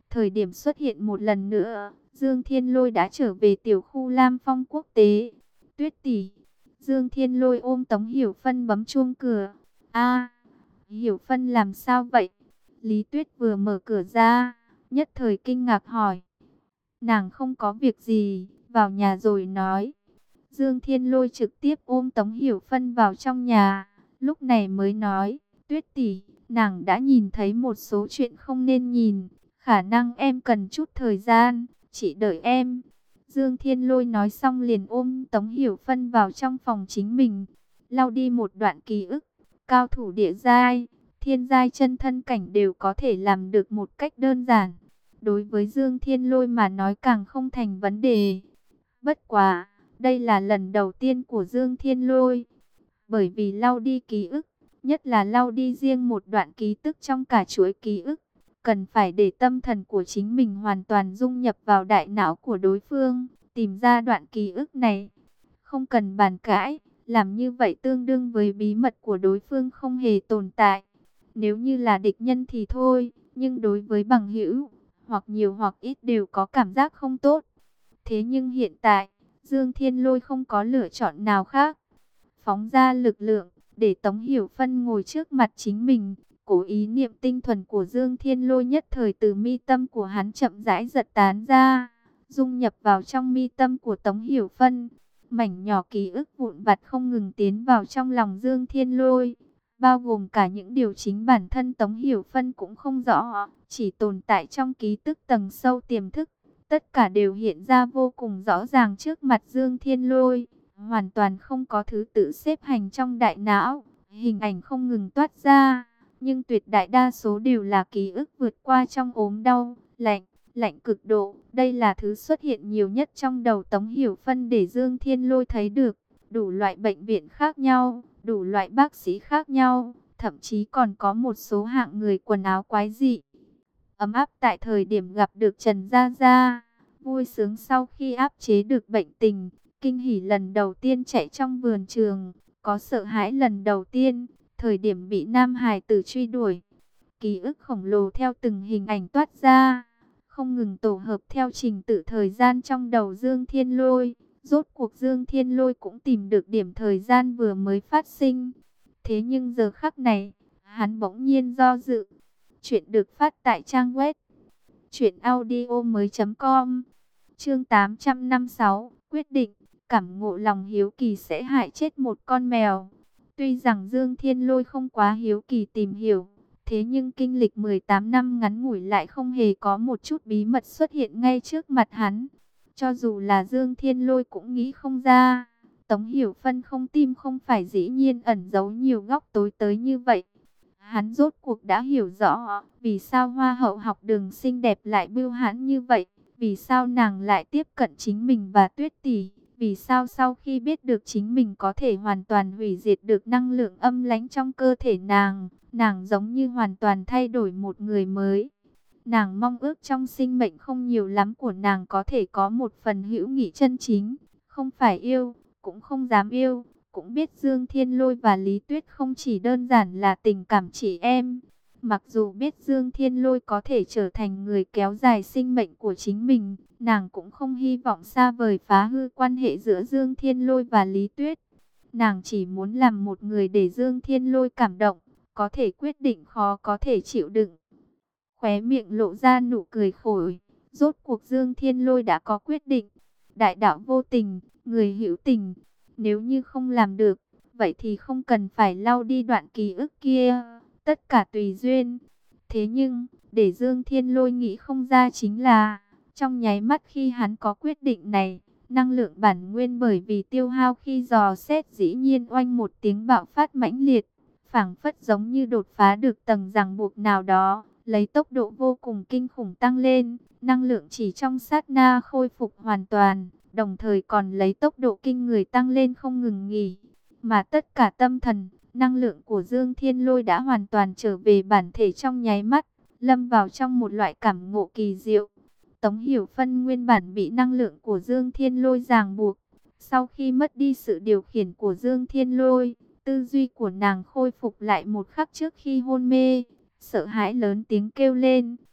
Thời điểm xuất hiện một lần nữa, Dương Thiên Lôi đã trở về tiểu khu Lam Phong quốc tế. Tuyết tỷ. Dương Thiên Lôi ôm Tống Hiểu Phân bấm chuông cửa. A, Hiểu Phân làm sao vậy? Lý Tuyết vừa mở cửa ra, nhất thời kinh ngạc hỏi. Nàng không có việc gì, vào nhà rồi nói. Dương Thiên Lôi trực tiếp ôm Tống Hiểu Phân vào trong nhà, lúc này mới nói, Tuyết tỷ, nàng đã nhìn thấy một số chuyện không nên nhìn, khả năng em cần chút thời gian, chỉ đợi em. Dương Thiên Lôi nói xong liền ôm Tống Hiểu Phân vào trong phòng chính mình, lau đi một đoạn ký ức, cao thủ địa giai, thiên giai chân thân cảnh đều có thể làm được một cách đơn giản. Đối với Dương Thiên Lôi mà nói càng không thành vấn đề. Bất quá, đây là lần đầu tiên của Dương Thiên Lôi. Bởi vì lau đi ký ức, nhất là lau đi riêng một đoạn ký tức trong cả chuỗi ký ức, cần phải để tâm thần của chính mình hoàn toàn dung nhập vào đại não của đối phương, tìm ra đoạn ký ức này. Không cần bàn cãi, làm như vậy tương đương với bí mật của đối phương không hề tồn tại. Nếu như là địch nhân thì thôi, nhưng đối với bằng hữu, hoặc nhiều hoặc ít đều có cảm giác không tốt. Thế nhưng hiện tại, Dương Thiên Lôi không có lựa chọn nào khác. Phóng ra lực lượng, để Tống Hiểu Phân ngồi trước mặt chính mình. Cố ý niệm tinh thuần của Dương Thiên Lôi nhất thời từ mi tâm của hắn chậm rãi giật tán ra, dung nhập vào trong mi tâm của Tống Hiểu Phân. Mảnh nhỏ ký ức vụn vặt không ngừng tiến vào trong lòng Dương Thiên Lôi, bao gồm cả những điều chính bản thân Tống Hiểu Phân cũng không rõ, chỉ tồn tại trong ký tức tầng sâu tiềm thức. Tất cả đều hiện ra vô cùng rõ ràng trước mặt Dương Thiên Lôi, hoàn toàn không có thứ tự xếp hành trong đại não, hình ảnh không ngừng toát ra, nhưng tuyệt đại đa số đều là ký ức vượt qua trong ốm đau, lạnh, lạnh cực độ. Đây là thứ xuất hiện nhiều nhất trong đầu Tống Hiểu Phân để Dương Thiên Lôi thấy được, đủ loại bệnh viện khác nhau, đủ loại bác sĩ khác nhau, thậm chí còn có một số hạng người quần áo quái dị. Ấm áp tại thời điểm gặp được Trần Gia Gia, vui sướng sau khi áp chế được bệnh tình, kinh hỉ lần đầu tiên chạy trong vườn trường, có sợ hãi lần đầu tiên, thời điểm bị nam hài tử truy đuổi. Ký ức khổng lồ theo từng hình ảnh toát ra, không ngừng tổ hợp theo trình tự thời gian trong đầu Dương Thiên Lôi. Rốt cuộc Dương Thiên Lôi cũng tìm được điểm thời gian vừa mới phát sinh. Thế nhưng giờ khắc này, hắn bỗng nhiên do dự. Chuyện được phát tại trang web truyện audio mới chấm com. Chương tám trăm năm mươi sáu, quyết định, cảm ngộ lòng hiếu kỳ sẽ hại chết một con mèo. Tuy rằng Dương Thiên Lôi không quá hiếu kỳ tìm hiểu, thế nhưng kinh lịch mười tám năm ngắn ngủi lại không hề có một chút bí mật xuất hiện ngay trước mặt hắn. Cho dù là Dương Thiên Lôi cũng nghĩ không ra, Tống Hiểu Phân không tim không phải dĩ nhiên ẩn giấu nhiều góc tối tới như vậy. Hắn rốt cuộc đã hiểu rõ vì sao Hoa Hậu học đường xinh đẹp lại bưu hãn như vậy, vì sao nàng lại tiếp cận chính mình và Tuyết tỷ, vì sao sau khi biết được chính mình có thể hoàn toàn hủy diệt được năng lượng âm lãnh trong cơ thể nàng, nàng giống như hoàn toàn thay đổi một người mới. Nàng mong ước trong sinh mệnh không nhiều lắm của nàng có thể có một phần hữu nghị chân chính, không phải yêu, cũng không dám yêu. Cũng biết Dương Thiên Lôi và Lý Tuyết không chỉ đơn giản là tình cảm chị em. Mặc dù biết Dương Thiên Lôi có thể trở thành người kéo dài sinh mệnh của chính mình, nàng cũng không hy vọng xa vời phá hư quan hệ giữa Dương Thiên Lôi và Lý Tuyết. Nàng chỉ muốn làm một người để Dương Thiên Lôi cảm động, có thể quyết định khó có thể chịu đựng. Khóe miệng lộ ra nụ cười khổ, rốt cuộc Dương Thiên Lôi đã có quyết định. Đại đạo vô tình, người hữu tình. Nếu như không làm được, vậy thì không cần phải lau đi đoạn ký ức kia, tất cả tùy duyên. Thế nhưng, để Dương Thiên Lôi nghĩ không ra chính là, trong nháy mắt khi hắn có quyết định này, năng lượng bản nguyên bởi vì tiêu hao khi dò xét dĩ nhiên oanh một tiếng bạo phát mãnh liệt, phảng phất giống như đột phá được tầng ràng buộc nào đó, lấy tốc độ vô cùng kinh khủng tăng lên, năng lượng chỉ trong sát na khôi phục hoàn toàn. Đồng thời còn lấy tốc độ kinh người tăng lên không ngừng nghỉ. Mà tất cả tâm thần, năng lượng của Dương Thiên Lôi đã hoàn toàn trở về bản thể trong nháy mắt, lâm vào trong một loại cảm ngộ kỳ diệu. Tống Hiểu Phân nguyên bản bị năng lượng của Dương Thiên Lôi ràng buộc. Sau khi mất đi sự điều khiển của Dương Thiên Lôi, tư duy của nàng khôi phục lại một khắc trước khi hôn mê, sợ hãi lớn tiếng kêu lên.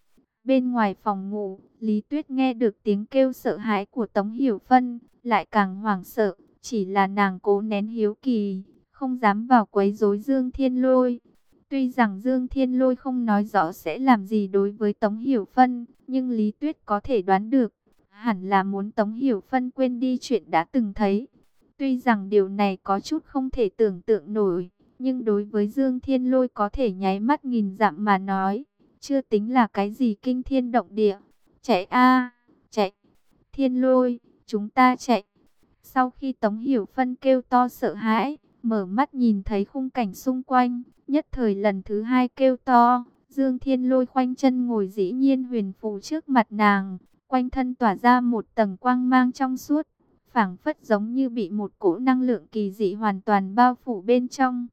Bên ngoài phòng ngủ, Lý Tuyết nghe được tiếng kêu sợ hãi của Tống Hiểu Phân, lại càng hoảng sợ, chỉ là nàng cố nén hiếu kỳ, không dám vào quấy rối Dương Thiên Lôi. Tuy rằng Dương Thiên Lôi không nói rõ sẽ làm gì đối với Tống Hiểu Phân, nhưng Lý Tuyết có thể đoán được, hẳn là muốn Tống Hiểu Phân quên đi chuyện đã từng thấy. Tuy rằng điều này có chút không thể tưởng tượng nổi, nhưng đối với Dương Thiên Lôi có thể nháy mắt nghìn dặm mà nói, chưa tính là cái gì kinh thiên động địa. Chạy a, chạy, Thiên Lôi, chúng ta chạy. Sau khi Tống Hiểu Phân kêu to sợ hãi, mở mắt nhìn thấy khung cảnh xung quanh, nhất thời lần thứ hai kêu to, Dương Thiên Lôi khoanh chân ngồi dĩ nhiên huyền phù trước mặt nàng, quanh thân tỏa ra một tầng quang mang trong suốt, phảng phất giống như bị một cỗ năng lượng kỳ dị hoàn toàn bao phủ bên trong.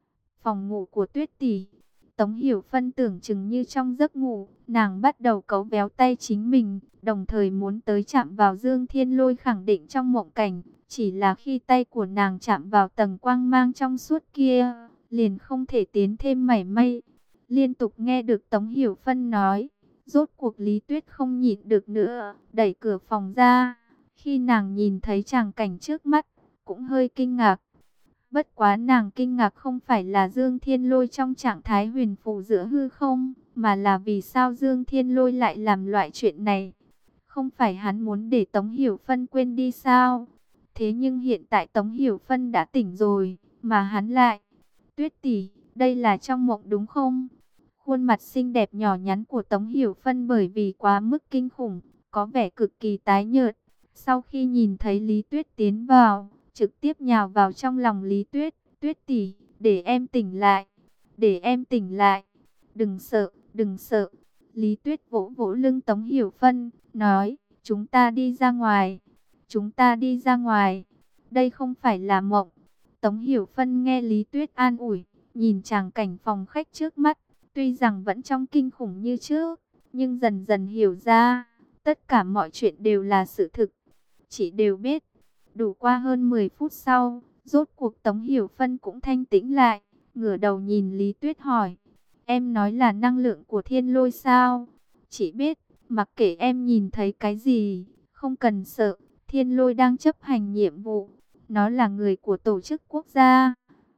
Phòng ngủ của Tuyết tỷ. Tống Hiểu Phân tưởng chừng như trong giấc ngủ, nàng bắt đầu cấu véo tay chính mình, đồng thời muốn tới chạm vào Dương Thiên Lôi khẳng định trong mộng cảnh. Chỉ là khi tay của nàng chạm vào tầng quang mang trong suốt kia, liền không thể tiến thêm mảy may. Liên tục nghe được Tống Hiểu Phân nói, rốt cuộc Lý Tuyết không nhịn được nữa, đẩy cửa phòng ra. Khi nàng nhìn thấy tràng cảnh trước mắt, cũng hơi kinh ngạc. Bất quá nàng kinh ngạc không phải là Dương Thiên Lôi trong trạng thái huyền phù giữa hư không, mà là vì sao Dương Thiên Lôi lại làm loại chuyện này. Không phải hắn muốn để Tống Hiểu Phân quên đi sao? Thế nhưng hiện tại Tống Hiểu Phân đã tỉnh rồi, mà hắn lại. Tuyết tỷ, đây là trong mộng đúng không? Khuôn mặt xinh đẹp nhỏ nhắn của Tống Hiểu Phân bởi vì quá mức kinh khủng, có vẻ cực kỳ tái nhợt. Sau khi nhìn thấy Lý Tuyết tiến vào, trực tiếp nhào vào trong lòng Lý Tuyết. Tuyết tỷ, để em tỉnh lại, để em tỉnh lại. Đừng sợ, đừng sợ. Lý Tuyết vỗ vỗ lưng Tống Hiểu Phân, nói, chúng ta đi ra ngoài, chúng ta đi ra ngoài. Đây không phải là mộng. Tống Hiểu Phân nghe Lý Tuyết an ủi, nhìn tràng cảnh phòng khách trước mắt, tuy rằng vẫn trong kinh khủng như trước, nhưng dần dần hiểu ra, tất cả mọi chuyện đều là sự thực. Chị đều biết. Đủ qua hơn mười phút sau, rốt cuộc Tống Hiểu Phân cũng thanh tĩnh lại, ngửa đầu nhìn Lý Tuyết hỏi, em nói là năng lượng của Thiên Lôi sao? Chị biết, mặc kệ em nhìn thấy cái gì, không cần sợ, Thiên Lôi đang chấp hành nhiệm vụ, nó là người của tổ chức quốc gia.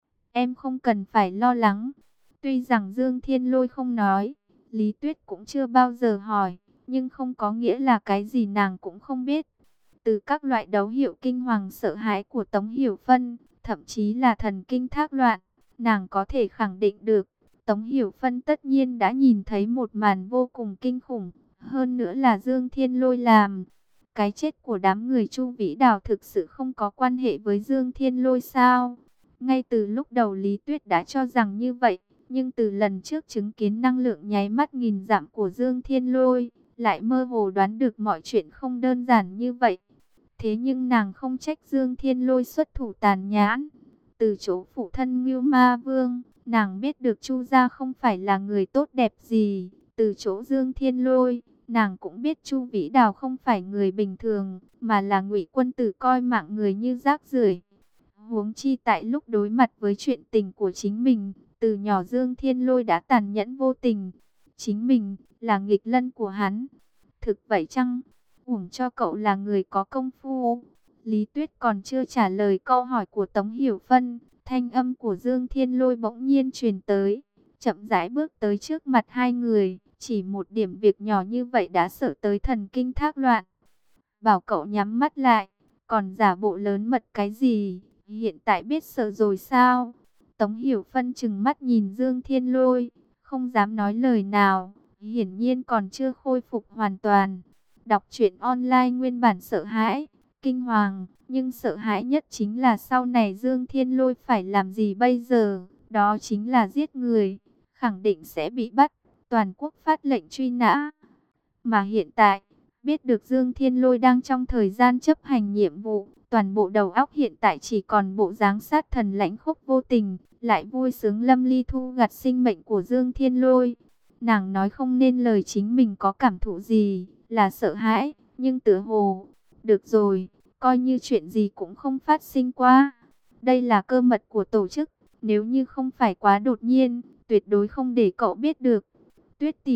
Em không cần phải lo lắng. Tuy rằng Dương Thiên Lôi không nói, Lý Tuyết cũng chưa bao giờ hỏi, nhưng không có nghĩa là cái gì nàng cũng không biết. Từ các loại dấu hiệu kinh hoàng sợ hãi của Tống Hiểu Phân, thậm chí là thần kinh thác loạn, nàng có thể khẳng định được, Tống Hiểu Phân tất nhiên đã nhìn thấy một màn vô cùng kinh khủng, hơn nữa là Dương Thiên Lôi làm. Cái chết của đám người Chu Vĩ Đào thực sự không có quan hệ với Dương Thiên Lôi sao? Ngay từ lúc đầu Lý Tuyết đã cho rằng như vậy, nhưng từ lần trước chứng kiến năng lượng nháy mắt nghìn dặm của Dương Thiên Lôi, lại mơ hồ đoán được mọi chuyện không đơn giản như vậy. Thế nhưng nàng không trách Dương Thiên Lôi xuất thủ tàn nhẫn. Từ chỗ phụ thân Ngưu Ma Vương, nàng biết được Chu gia không phải là người tốt đẹp gì. Từ chỗ Dương Thiên Lôi, nàng cũng biết Chu Vĩ Đào không phải người bình thường, mà là Ngụy Quân Tử coi mạng người như rác rưởi. Huống chi tại lúc đối mặt với chuyện tình của chính mình, từ nhỏ Dương Thiên Lôi đã tàn nhẫn vô tình. Chính mình là nghịch lân của hắn. Thực vậy chăng? Uổng cho cậu là người có công phu. Lý Tuyết còn chưa trả lời câu hỏi của Tống Hiểu Phân, thanh âm của Dương Thiên Lôi bỗng nhiên truyền tới, chậm rãi bước tới trước mặt hai người, chỉ một điểm việc nhỏ như vậy đã sợ tới thần kinh thác loạn. Bảo cậu nhắm mắt lại, còn giả bộ lớn mật cái gì, hiện tại biết sợ rồi sao? Tống Hiểu Phân trừng mắt nhìn Dương Thiên Lôi, không dám nói lời nào, hiển nhiên còn chưa khôi phục hoàn toàn. Đọc truyện online nguyên bản sợ hãi, kinh hoàng, nhưng sợ hãi nhất chính là sau này Dương Thiên Lôi phải làm gì bây giờ, đó chính là giết người, khẳng định sẽ bị bắt, toàn quốc phát lệnh truy nã. Mà hiện tại, biết được Dương Thiên Lôi đang trong thời gian chấp hành nhiệm vụ, toàn bộ đầu óc hiện tại chỉ còn bộ dáng sát thần lãnh khốc vô tình, lại vui sướng lâm ly thu gặt sinh mệnh của Dương Thiên Lôi. Nàng nói không nên lời chính mình có cảm thụ gì, là sợ hãi, nhưng tựa hồ, được rồi, coi như chuyện gì cũng không phát sinh qua. Đây là cơ mật của tổ chức, nếu như không phải quá đột nhiên, tuyệt đối không để cậu biết được. Tuyết tỷ,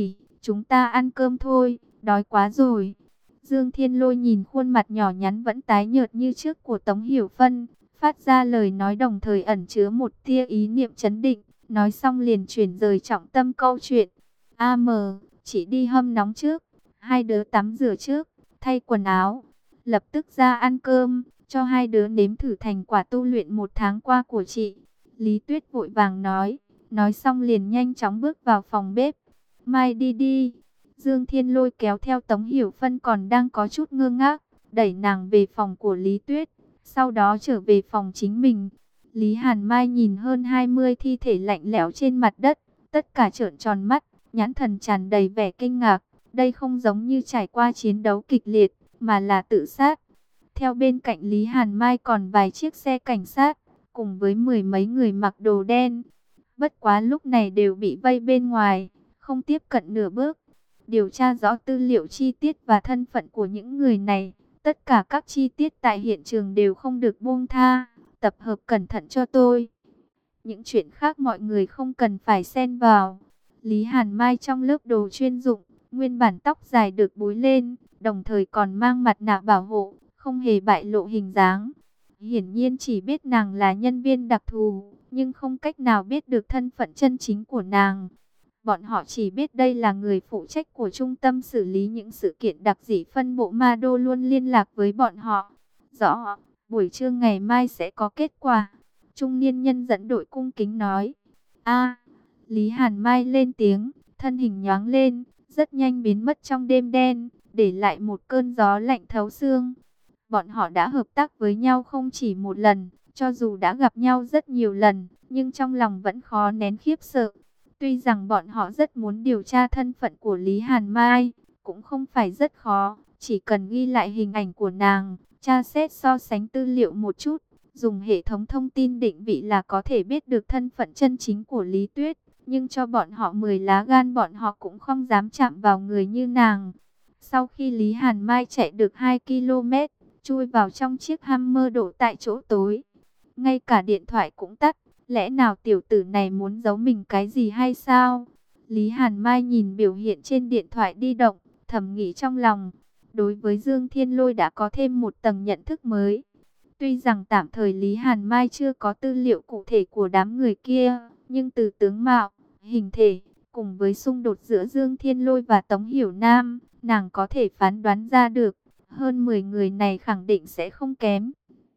chúng ta ăn cơm thôi, đói quá rồi. Dương Thiên Lôi nhìn khuôn mặt nhỏ nhắn vẫn tái nhợt như trước của Tống Hiểu Phân, phát ra lời nói đồng thời ẩn chứa một tia ý niệm trấn định, nói xong liền chuyển rời trọng tâm câu chuyện. A mờ, chỉ đi hâm nóng trước, hai đứa tắm rửa trước, thay quần áo, lập tức ra ăn cơm, cho hai đứa nếm thử thành quả tu luyện một tháng qua của chị. Lý Tuyết vội vàng nói, nói xong liền nhanh chóng bước vào phòng bếp. Mai đi đi. Dương Thiên Lôi kéo theo Tống Hiểu Phân còn đang có chút ngơ ngác, đẩy nàng về phòng của Lý Tuyết, sau đó trở về phòng chính mình. Lý Hàn Mai nhìn hơn hai mươi thi thể lạnh lẽo trên mặt đất, tất cả trợn tròn mắt, nhãn thần tràn đầy vẻ kinh ngạc. Đây không giống như trải qua chiến đấu kịch liệt, mà là tự sát. Theo bên cạnh Lý Hàn Mai còn vài chiếc xe cảnh sát, cùng với mười mấy người mặc đồ đen. Bất quá lúc này đều bị vây bên ngoài, không tiếp cận nửa bước. Điều tra rõ tư liệu chi tiết và thân phận của những người này. Tất cả các chi tiết tại hiện trường đều không được buông tha. Tập hợp cẩn thận cho tôi. Những chuyện khác mọi người không cần phải xen vào. Lý Hàn Mai trong lớp đồ chuyên dụng, nguyên bản tóc dài được búi lên, đồng thời còn mang mặt nạ bảo hộ, không hề bại lộ hình dáng. Hiển nhiên chỉ biết nàng là nhân viên đặc thù, nhưng không cách nào biết được thân phận chân chính của nàng. Bọn họ chỉ biết đây là người phụ trách của trung tâm xử lý những sự kiện đặc dị phân bộ Ma Đô luôn liên lạc với bọn họ. Rõ, buổi trưa ngày mai sẽ có kết quả. Trung niên nhân dẫn đội cung kính nói. A, Lý Hàn Mai lên tiếng, thân hình nhoáng lên, rất nhanh biến mất trong đêm đen, để lại một cơn gió lạnh thấu xương. Bọn họ đã hợp tác với nhau không chỉ một lần, cho dù đã gặp nhau rất nhiều lần, nhưng trong lòng vẫn khó nén khiếp sợ. Tuy rằng bọn họ rất muốn điều tra thân phận của Lý Hàn Mai, cũng không phải rất khó, chỉ cần ghi lại hình ảnh của nàng, tra xét so sánh tư liệu một chút, dùng hệ thống thông tin định vị là có thể biết được thân phận chân chính của Lý Tuyết. Nhưng cho bọn họ mười lá gan bọn họ cũng không dám chạm vào người như nàng. Sau khi Lý Hàn Mai chạy được hai ki lô mét, chui vào trong chiếc Hammer đổ tại chỗ tối, ngay cả điện thoại cũng tắt. Lẽ nào tiểu tử này muốn giấu mình cái gì hay sao? Lý Hàn Mai nhìn biểu hiện trên điện thoại di động, thầm nghĩ trong lòng. Đối với Dương Thiên Lôi đã có thêm một tầng nhận thức mới. Tuy rằng tạm thời Lý Hàn Mai chưa có tư liệu cụ thể của đám người kia, nhưng từ tướng mạo, hình thể, cùng với xung đột giữa Dương Thiên Lôi và Tống Hiểu Nam, nàng có thể phán đoán ra được, hơn mười người này khẳng định sẽ không kém.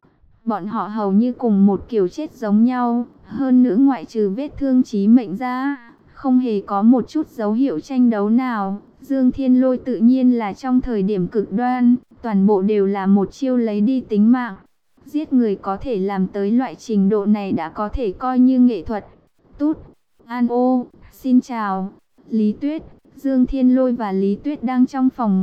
Bọn họ hầu như cùng một kiểu chết giống nhau, hơn nữa ngoại trừ vết thương chí mệnh ra, không hề có một chút dấu hiệu tranh đấu nào. Dương Thiên Lôi tự nhiên là trong thời điểm cực đoan, toàn bộ đều là một chiêu lấy đi tính mạng. Giết người có thể làm tới loại trình độ này đã có thể coi như nghệ thuật. Tút, An ô, xin chào, Lý Tuyết. Dương Thiên Lôi và Lý Tuyết đang trong phòng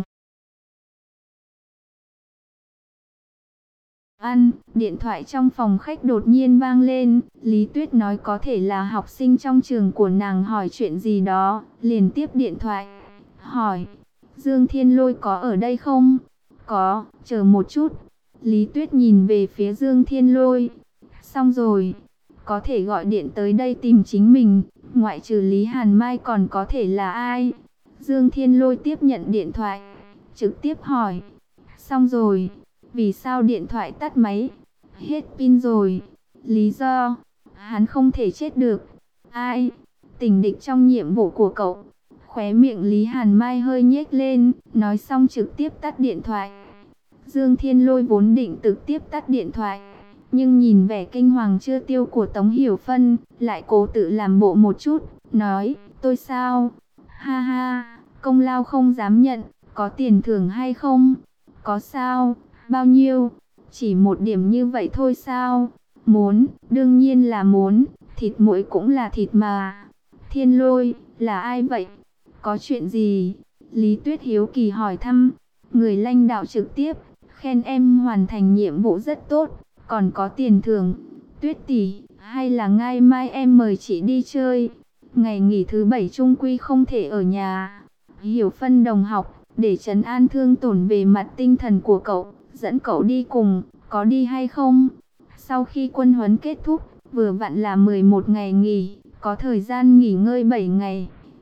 ăn, điện thoại trong phòng khách đột nhiên vang lên. Lý Tuyết nói có thể là học sinh trong trường của nàng hỏi chuyện gì đó, liền tiếp điện thoại, hỏi, Dương Thiên Lôi có ở đây không? Có, chờ một chút. Lý Tuyết nhìn về phía Dương Thiên Lôi. Xong rồi, có thể gọi điện tới đây tìm chính mình, ngoại trừ Lý Hàn Mai còn có thể là ai? Dương Thiên Lôi tiếp nhận điện thoại, trực tiếp hỏi, xong rồi, vì sao điện thoại tắt máy? Hết pin rồi. Lý do, hắn không thể chết được. Ai? Tình địch trong nhiệm vụ của cậu. Khóe miệng Lý Hàn Mai hơi nhếch lên, nói xong trực tiếp tắt điện thoại. Dương Thiên Lôi vốn định trực tiếp tắt điện thoại, nhưng nhìn vẻ kinh hoàng chưa tiêu của Tống Hiểu Phân, lại cố tự làm bộ một chút, nói, tôi sao? Ha ha, công lao không dám nhận, có tiền thưởng hay không? Có sao? Bao nhiêu? Chỉ một điểm như vậy thôi sao? Muốn, đương nhiên là muốn, thịt muội cũng là thịt mà. Thiên Lôi, là ai vậy? Có chuyện gì? Lý Tuyết hiếu kỳ hỏi thăm. Người lãnh đạo trực tiếp, khen em hoàn thành nhiệm vụ rất tốt, còn có tiền thưởng. Tuyết tỷ, hay là ngày mai em mời chị đi chơi? Ngày nghỉ thứ bảy chung quy không thể ở nhà. Hiểu Phân đồng học, để trấn an thương tổn về mặt tinh thần của cậu, dẫn cậu đi cùng, có đi hay không? Sau khi quân huấn kết thúc, vừa vặn là mười một ngày nghỉ, có thời gian nghỉ ngơi bảy ngày.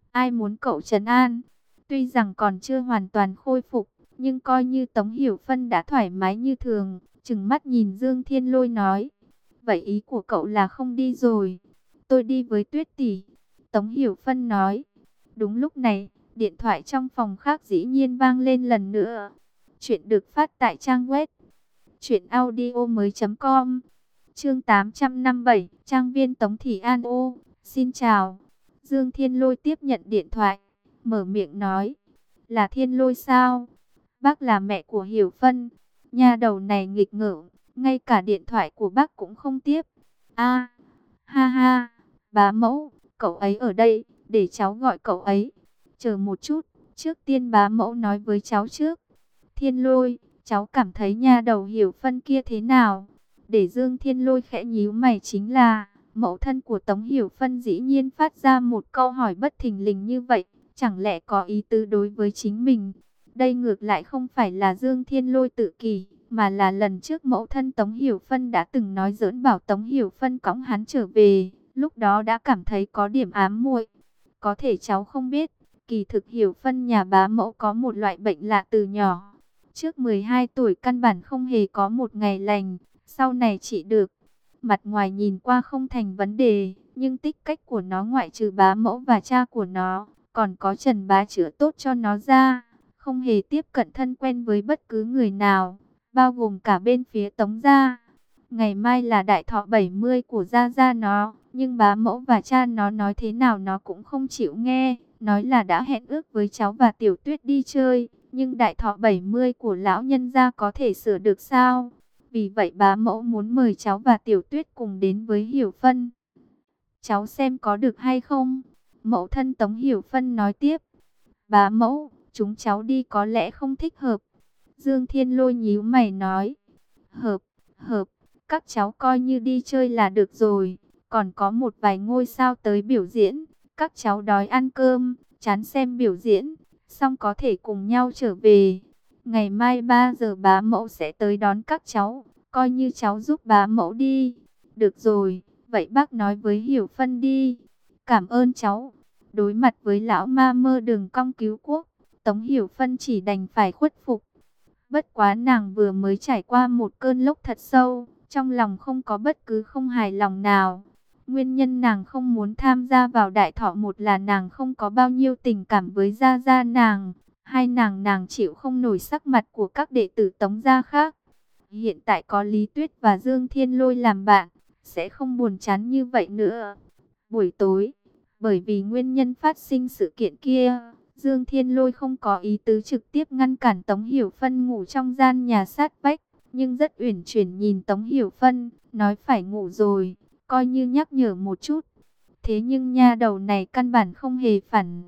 ai muốn cậu trấn an. Tuy rằng còn chưa hoàn toàn khôi phục, nhưng coi như Tống Hiểu Phân đã thoải mái như thường, trừng mắt nhìn Dương Thiên Lôi nói. Vậy ý của cậu là không đi rồi? Tôi đi với Tuyết tỷ. Tống Hiểu Phân nói. Đúng lúc này, điện thoại trong phòng khác dĩ nhiên vang lên lần nữa. Chuyện được phát tại trang web truyện audio mới chấm com. Chương tám trăm năm mươi bảy, trang viên Tống Thị An ô. Xin chào. Dương Thiên Lôi tiếp nhận điện thoại, mở miệng nói. Là Thiên Lôi sao? Bác là mẹ của Hiểu Phân. Nha đầu này nghịch ngợm, ngay cả điện thoại của bác cũng không tiếp. A, ha ha, bá mẫu, cậu ấy ở đây, để cháu gọi cậu ấy. Chờ một chút, trước tiên bá mẫu nói với cháu trước. Thiên Lôi, cháu cảm thấy nha đầu Hiểu Phân kia thế nào? Để Dương Thiên Lôi khẽ nhíu mày chính là, mẫu thân của Tống Hiểu Phân dĩ nhiên phát ra một câu hỏi bất thình lình như vậy, chẳng lẽ có ý tứ đối với chính mình? Đây ngược lại không phải là Dương Thiên Lôi tự kỷ, mà là lần trước mẫu thân Tống Hiểu Phân đã từng nói giỡn bảo Tống Hiểu Phân cõng hắn trở về, lúc đó đã cảm thấy có điểm ám muội. Có thể cháu không biết, kỳ thực Hiểu Phân nhà bá mẫu có một loại bệnh lạ từ nhỏ. Trước mười hai tuổi căn bản không hề có một ngày lành, sau này trị được. Mặt ngoài nhìn qua không thành vấn đề, nhưng tích cách của nó ngoại trừ bá mẫu và cha của nó, còn có Trần bá chữa tốt cho nó ra. Không hề tiếp cận thân quen với bất cứ người nào, bao gồm cả bên phía Tống gia. Ngày mai là đại thọ bảy mươi của gia gia nó, nhưng bá mẫu và cha nó nói thế nào nó cũng không chịu nghe. Nói là đã hẹn ước với cháu và Tiểu Tuyết đi chơi, nhưng đại thọ bảy mươi của lão nhân gia có thể sửa được sao? Vì vậy bá mẫu muốn mời cháu và Tiểu Tuyết cùng đến với Hiểu Phân. Cháu xem có được hay không? Mẫu thân Tống Hiểu Phân nói tiếp. Bá mẫu, chúng cháu đi có lẽ không thích hợp. Dương Thiên Lôi nhíu mày nói. Hợp, hợp, các cháu coi như đi chơi là được rồi. Còn có một vài ngôi sao tới biểu diễn. Các cháu đói ăn cơm, chán xem biểu diễn, xong có thể cùng nhau trở về. Ngày mai ba giờ bá mẫu sẽ tới đón các cháu, coi như cháu giúp bá mẫu đi. Được rồi, vậy bác nói với Hiểu Phân đi. Cảm ơn cháu. Đối mặt với lão ma mơ đường cong cứu quốc, Tống Hiểu Phân chỉ đành phải khuất phục. Bất quá nàng vừa mới trải qua một cơn lốc thật sâu, trong lòng không có bất cứ không hài lòng nào. Nguyên nhân nàng không muốn tham gia vào đại thọ, một là nàng không có bao nhiêu tình cảm với gia gia nàng, hai nàng nàng chịu không nổi sắc mặt của các đệ tử Tống gia khác. Hiện tại có Lý Tuyết và Dương Thiên Lôi làm bạn, sẽ không buồn chán như vậy nữa. Buổi tối, bởi vì nguyên nhân phát sinh sự kiện kia, Dương Thiên Lôi không có ý tứ trực tiếp ngăn cản Tống Hiểu Phân ngủ trong gian nhà sát vách, nhưng rất uyển chuyển nhìn Tống Hiểu Phân, nói phải ngủ rồi, coi như nhắc nhở một chút. Thế nhưng nha đầu này căn bản không hề phản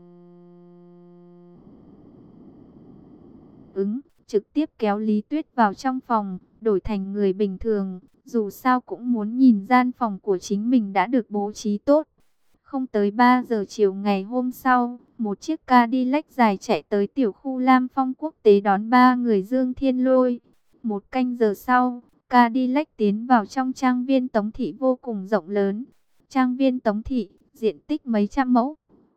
ứng, trực tiếp kéo Lý Tuyết vào trong phòng, đổi thành người bình thường, dù sao cũng muốn nhìn gian phòng của chính mình đã được bố trí tốt. Không tới ba giờ chiều ngày hôm sau, một chiếc Cadillac dài chạy tới tiểu khu Lam Phong quốc tế đón ba người Dương Thiên Lôi. Một canh giờ sau, Cadillac tiến vào trong trang viên Tống Thị vô cùng rộng lớn. Trang viên Tống Thị, diện tích mấy trăm mẫu,